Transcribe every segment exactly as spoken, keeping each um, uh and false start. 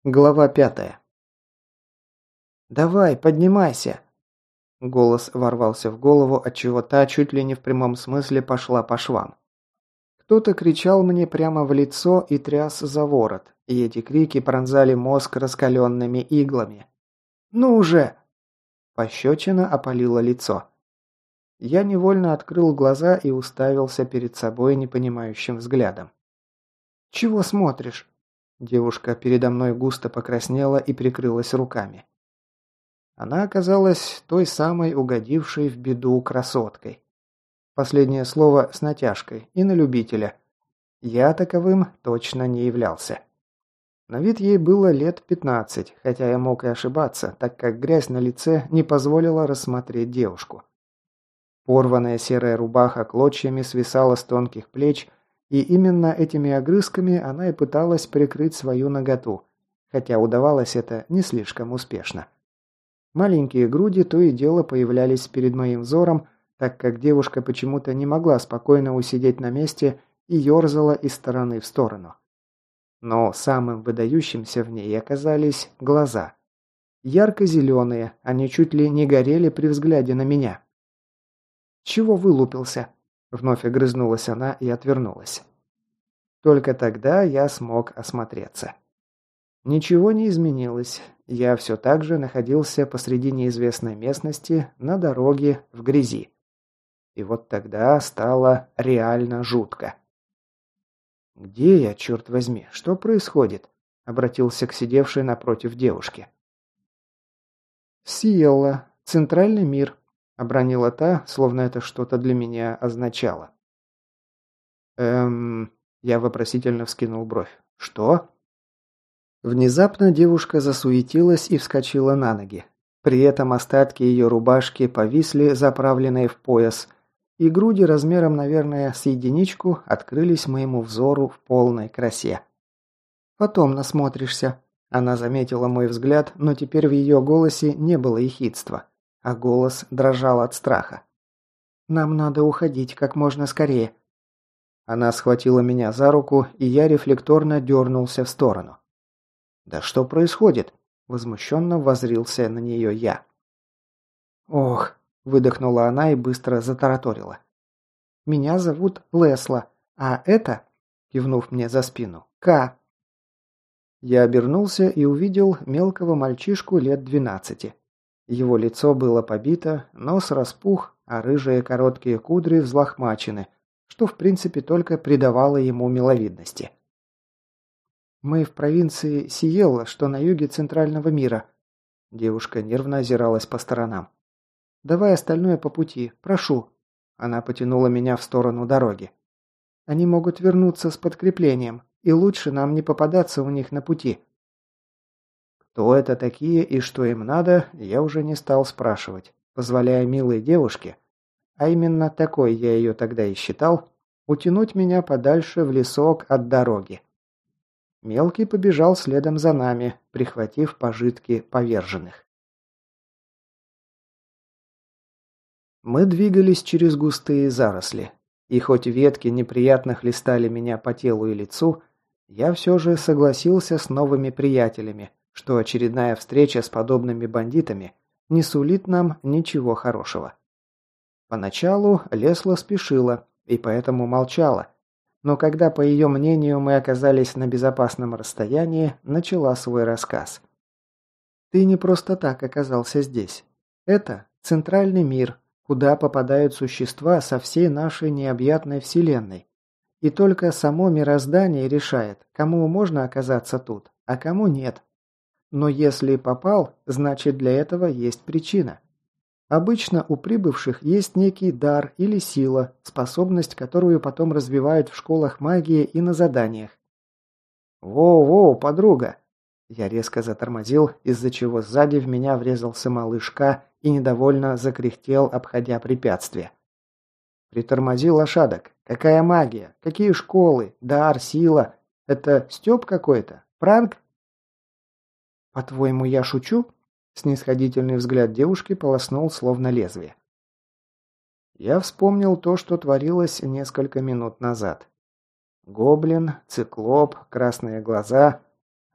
Глава пятая. «Давай, поднимайся!» Голос ворвался в голову, отчего та чуть ли не в прямом смысле пошла по швам. Кто-то кричал мне прямо в лицо и тряс за ворот, и эти крики пронзали мозг раскаленными иглами. «Ну уже!» Пощечина опалила лицо. Я невольно открыл глаза и уставился перед собой непонимающим взглядом. «Чего смотришь?» Девушка передо мной густо покраснела и прикрылась руками. Она оказалась той самой угодившей в беду красоткой. Последнее слово с натяжкой и на любителя. Я таковым точно не являлся. На вид ей было лет пятнадцать, хотя я мог и ошибаться, так как грязь на лице не позволила рассмотреть девушку. Порванная серая рубаха клочьями свисала с тонких плеч, и именно этими огрызками она и пыталась прикрыть свою наготу, хотя удавалось это не слишком успешно. Маленькие груди то и дело появлялись перед моим взором, так как девушка почему-то не могла спокойно усидеть на месте и ерзала из стороны в сторону. Но самым выдающимся в ней оказались глаза. Ярко-зеленые, они чуть ли не горели при взгляде на меня. «Чего вылупился?» Вновь огрызнулась она и отвернулась. Только тогда я смог осмотреться. Ничего не изменилось. Я все так же находился посреди неизвестной местности, на дороге, в грязи. И вот тогда стало реально жутко. «Где я, черт возьми? Что происходит?» — обратился к сидевшей напротив девушке. «Сиелла. Центральный мир», — обронила та, словно это что-то для меня означало. «Эм...» — я вопросительно вскинул бровь. «Что?» Внезапно девушка засуетилась и вскочила на ноги. При этом остатки ее рубашки повисли, заправленные в пояс, и груди размером, наверное, с единичку открылись моему взору в полной красе. «Потом насмотришься», – она заметила мой взгляд, но теперь в ее голосе не было ехидства, а голос дрожал от страха. «Нам надо уходить как можно скорее». Она схватила меня за руку, и я рефлекторно дернулся в сторону. «Да что происходит?» – возмущенно воззрился на нее я. «Ох», – выдохнула она и быстро затараторила. «Меня зовут Лесла, а это...» – кивнув мне за спину. «К». Я обернулся и увидел мелкого мальчишку лет двенадцати. Его лицо было побито, нос распух, а рыжие короткие кудри взлохмачены, что в принципе только придавало ему миловидности. «Мы в провинции Сиелла, что на юге центрального мира». Девушка нервно озиралась по сторонам. «Давай остальное по пути, прошу». Она потянула меня в сторону дороги. «Они могут вернуться с подкреплением, и лучше нам не попадаться у них на пути». Кто это такие и что им надо, я уже не стал спрашивать, позволяя милой девушке, а именно такой я ее тогда и считал, утянуть меня подальше в лесок от дороги. Мелкий побежал следом за нами, прихватив пожитки поверженных. Мы двигались через густые заросли, и хоть ветки неприятно хлестали меня по телу и лицу, я все же согласился с новыми приятелями, что очередная встреча с подобными бандитами не сулит нам ничего хорошего. Поначалу Лесла спешила и поэтому молчала, но когда, по ее мнению, мы оказались на безопасном расстоянии, начала свой рассказ. «Ты не просто так оказался здесь. Это центральный мир, куда попадают существа со всей нашей необъятной вселенной. И только само мироздание решает, кому можно оказаться тут, а кому нет. Но если попал, значит для этого есть причина. Обычно у прибывших есть некий дар или сила, способность, которую потом развивают в школах магии и на заданиях. «Воу-воу, подруга!» Я резко затормозил, из-за чего сзади в меня врезался малышка и недовольно закряхтел, обходя препятствие. «Притормози лошадок! Какая магия? Какие школы? Дар, сила? Это стёб какой-то? Пранк?» «По-твоему, я шучу?» Снисходительный взгляд девушки полоснул словно лезвие. Я вспомнил то, что творилось несколько минут назад. Гоблин, циклоп, красные глаза,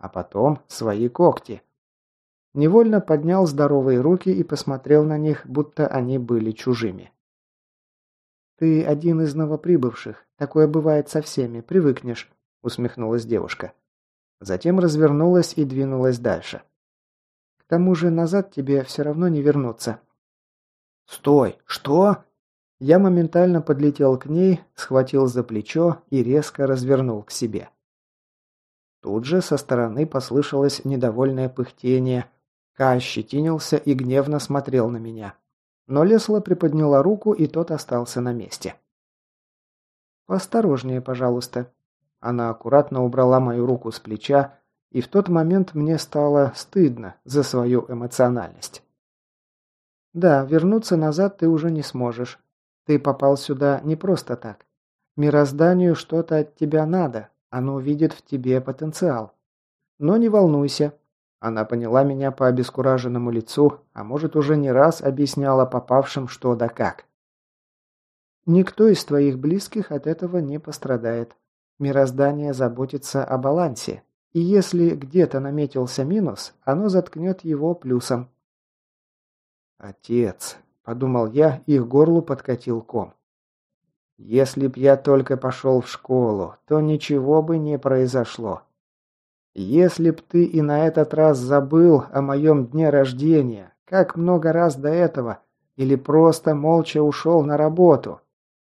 а потом свои когти. Невольно поднял здоровые руки и посмотрел на них, будто они были чужими. «Ты один из новоприбывших. Такое бывает со всеми. Привыкнешь», — усмехнулась девушка. Затем развернулась и двинулась дальше. «К тому же назад тебе все равно не вернуться». «Стой! Что?» Я моментально подлетел к ней, схватил за плечо и резко развернул к себе. Тут же со стороны послышалось недовольное пыхтение. Ка ощетинился и гневно смотрел на меня. Но Лесла приподняла руку, и тот остался на месте. «Поосторожнее, пожалуйста». Она аккуратно убрала мою руку с плеча, и в тот момент мне стало стыдно за свою эмоциональность. «Да, вернуться назад ты уже не сможешь. Ты попал сюда не просто так. Мирозданию что-то от тебя надо, оно видит в тебе потенциал. Но не волнуйся». Она поняла меня по обескураженному лицу, а может уже не раз объясняла попавшим что да как. «Никто из твоих близких от этого не пострадает. Мироздание заботится о балансе, и если где-то наметился минус, оно заткнет его плюсом». «Отец», — подумал я, и к горлу подкатил ком. «Если б я только пошел в школу, то ничего бы не произошло. Если б ты и на этот раз забыл о моем дне рождения, как много раз до этого, или просто молча ушел на работу».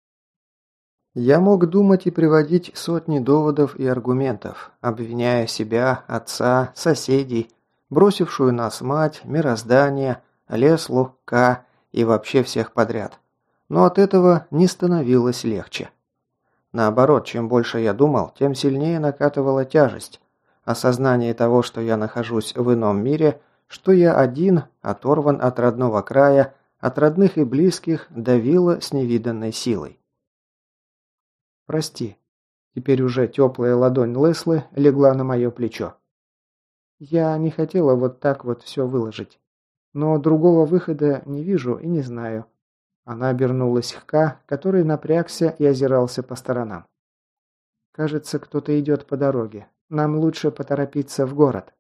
Я мог думать и приводить сотни доводов и аргументов, обвиняя себя, отца, соседей, бросившую нас мать, мироздание, Леслу, Ка и вообще всех подряд. Но от этого не становилось легче. Наоборот, чем больше я думал, тем сильнее накатывала тяжесть. Осознание того, что я нахожусь в ином мире, что я один, оторван от родного края, от родных и близких, давило с невиданной силой. «Прости». Теперь уже теплая ладонь Леслы легла на мое плечо. «Я не хотела вот так вот все выложить. Но другого выхода не вижу и не знаю». Она обернулась к Ка, который напрягся и озирался по сторонам. «Кажется, кто-то идет по дороге. Нам лучше поторопиться в город».